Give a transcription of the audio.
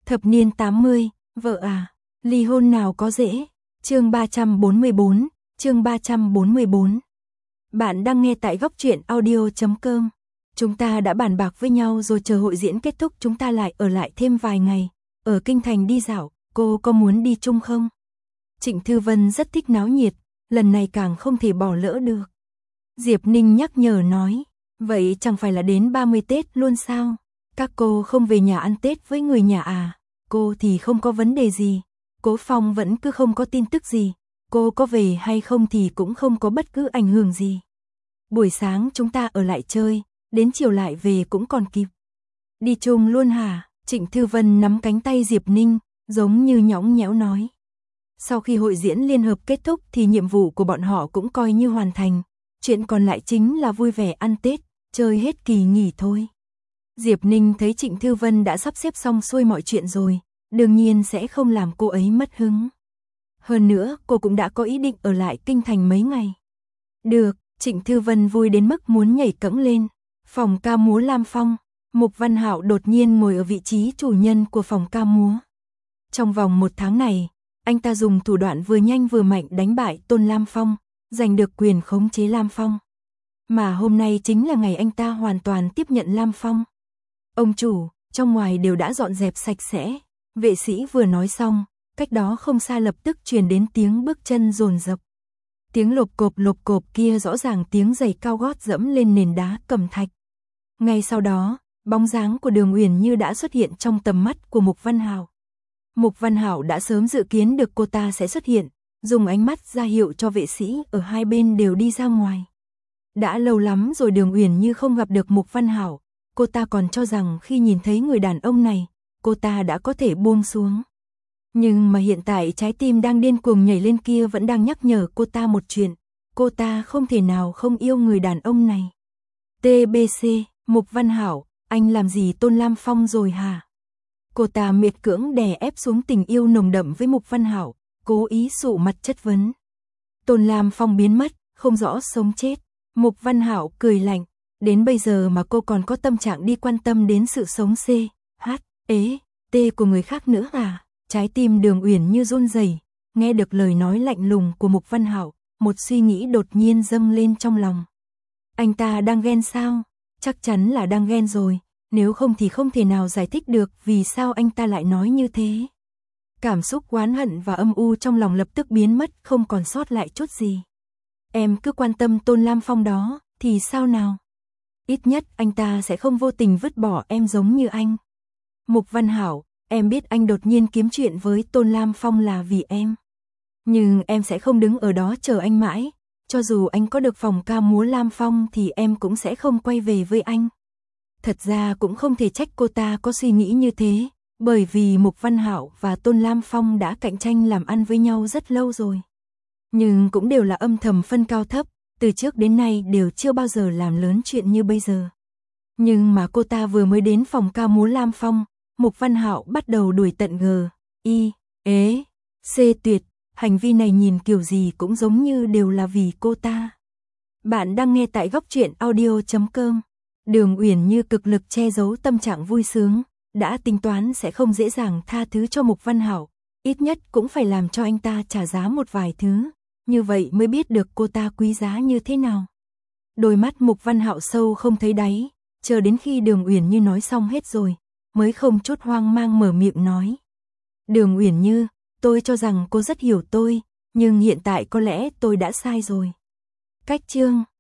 Thập niên 80, vợ à, ly hôn nào có dễ. Chương 344, chương 344. Bạn đang nghe tại góc truyện audio.com. Chúng ta đã bàn bạc với nhau rồi, chờ hội diễn kết thúc chúng ta lại ở lại thêm vài ngày, ở kinh thành đi dạo, cô có muốn đi chung không? Trịnh Thư Vân rất thích náo nhiệt, lần này càng không thể bỏ lỡ được. Diệp Ninh nhắc nhở nói, vậy chẳng phải là đến 30 Tết luôn sao? Các cô không về nhà ăn Tết với người nhà à? Cô thì không có vấn đề gì. Cố Phong vẫn cứ không có tin tức gì. Cô có về hay không thì cũng không có bất cứ ảnh hưởng gì. Buổi sáng chúng ta ở lại chơi, đến chiều lại về cũng còn kịp. Đi chung luôn hả? Trịnh Thư Vân nắm cánh tay Diệp Ninh, giống như nhõng nhẽo nói. Sau khi hội diễn liên hợp kết thúc thì nhiệm vụ của bọn họ cũng coi như hoàn thành. Chuyện còn lại chính là vui vẻ ăn Tết, chơi hết kỳ nghỉ thôi. Diệp Ninh thấy Trịnh Thư Vân đã sắp xếp xong xuôi mọi chuyện rồi, đương nhiên sẽ không làm cô ấy mất hứng. Hơn nữa, cô cũng đã có ý định ở lại kinh thành mấy ngày. Được, Trịnh Thư Vân vui đến mức muốn nhảy cẫng lên. Phòng ca múa Lam Phong, Mục Văn Hạo đột nhiên ngồi ở vị trí chủ nhân của phòng ca múa. Trong vòng 1 tháng này, anh ta dùng thủ đoạn vừa nhanh vừa mạnh đánh bại Tôn Lam Phong, giành được quyền khống chế Lam Phong. Mà hôm nay chính là ngày anh ta hoàn toàn tiếp nhận Lam Phong. Ông chủ, trong ngoài đều đã dọn dẹp sạch sẽ. Vệ sĩ vừa nói xong, cách đó không xa lập tức truyền đến tiếng bước chân dồn dập. Tiếng lộp cộp kia rõ ràng tiếng giày cao gót dẫm lên nền đá cẩm thạch. Ngay sau đó, bóng dáng của Đường Uyển Như đã xuất hiện trong tầm mắt của Mục Văn Hạo. Mục Văn Hạo đã sớm dự kiến được cô ta sẽ xuất hiện, dùng ánh mắt ra hiệu cho vệ sĩ ở hai bên đều đi ra ngoài. Đã lâu lắm rồi Đường Uyển Như không gặp được Mục Văn Hạo, cô ta còn cho rằng khi nhìn thấy người đàn ông này, cô ta đã có thể buông xuống. Nhưng mà hiện tại trái tim đang điên cuồng nhảy lên kia vẫn đang nhắc nhở cô ta một chuyện, cô ta không thể nào không yêu người đàn ông này. TBC, Mục Văn Hạo, anh làm gì Tôn Lam Phong rồi hả? Cô ta miệt cưỡng đè ép xuống tình yêu nồng đậm với Mục Văn Hạo, cố ý sụ mặt chất vấn. Tôn Lam Phong biến mất, không rõ sống chết. Mục Văn Hạo cười lạnh, đến bây giờ mà cô còn có tâm trạng đi quan tâm đến sự sống T của người khác nữa à? Trái tim Đường Uyển Như run rẩy, nghe được lời nói lạnh lùng của Mục Văn Hạo, một suy nghĩ đột nhiên dâng lên trong lòng. Anh ta đang ghen sao? Chắc chắn là đang ghen rồi, nếu không thì không thể nào giải thích được vì sao anh ta lại nói như thế. Cảm xúc oán hận và âm u trong lòng lập tức biến mất, không còn sót lại chút gì. Em cứ quan tâm Tôn Lam Phong đó, thì sao nào? Ít nhất anh ta sẽ không vô tình vứt bỏ em giống như anh. Mục Văn Hạo, em biết anh đột nhiên kiếm chuyện với Tôn Lam Phong là vì em. Nhưng em sẽ không đứng ở đó chờ anh mãi. Cho dù anh có được phòng ca múa Lam Phong thì em cũng sẽ không quay về với anh. Thật ra cũng không thể trách cô ta có suy nghĩ như thế, bởi vì Mục Văn Hạo và Tôn Lam Phong đã cạnh tranh làm ăn với nhau rất lâu rồi. Nhưng cũng đều là âm thầm phân cao thấp, từ trước đến nay đều chưa bao giờ làm lớn chuyện như bây giờ. Nhưng mà cô ta vừa mới đến phòng ca múa Lam Phong, Mục Văn Hạo bắt đầu đuổi tận C tuyệt, hành vi này nhìn kiểu gì cũng giống như đều là vì cô ta. Bạn đang nghe tại góc truyện audio.com. Đường Uyển Như cực lực che giấu tâm trạng vui sướng, đã tính toán sẽ không dễ dàng tha thứ cho Mục Văn Hạo, ít nhất cũng phải làm cho anh ta trả giá một vài thứ, như vậy mới biết được cô ta quý giá như thế nào. Đôi mắt Mục Văn Hạo sâu không thấy đáy, chờ đến khi Đường Uyển Như nói xong hết rồi, mới không chút hoang mang mở miệng nói. Đường Uyển Như, tôi cho rằng cô rất hiểu tôi, nhưng hiện tại có lẽ tôi đã sai rồi. Cách chương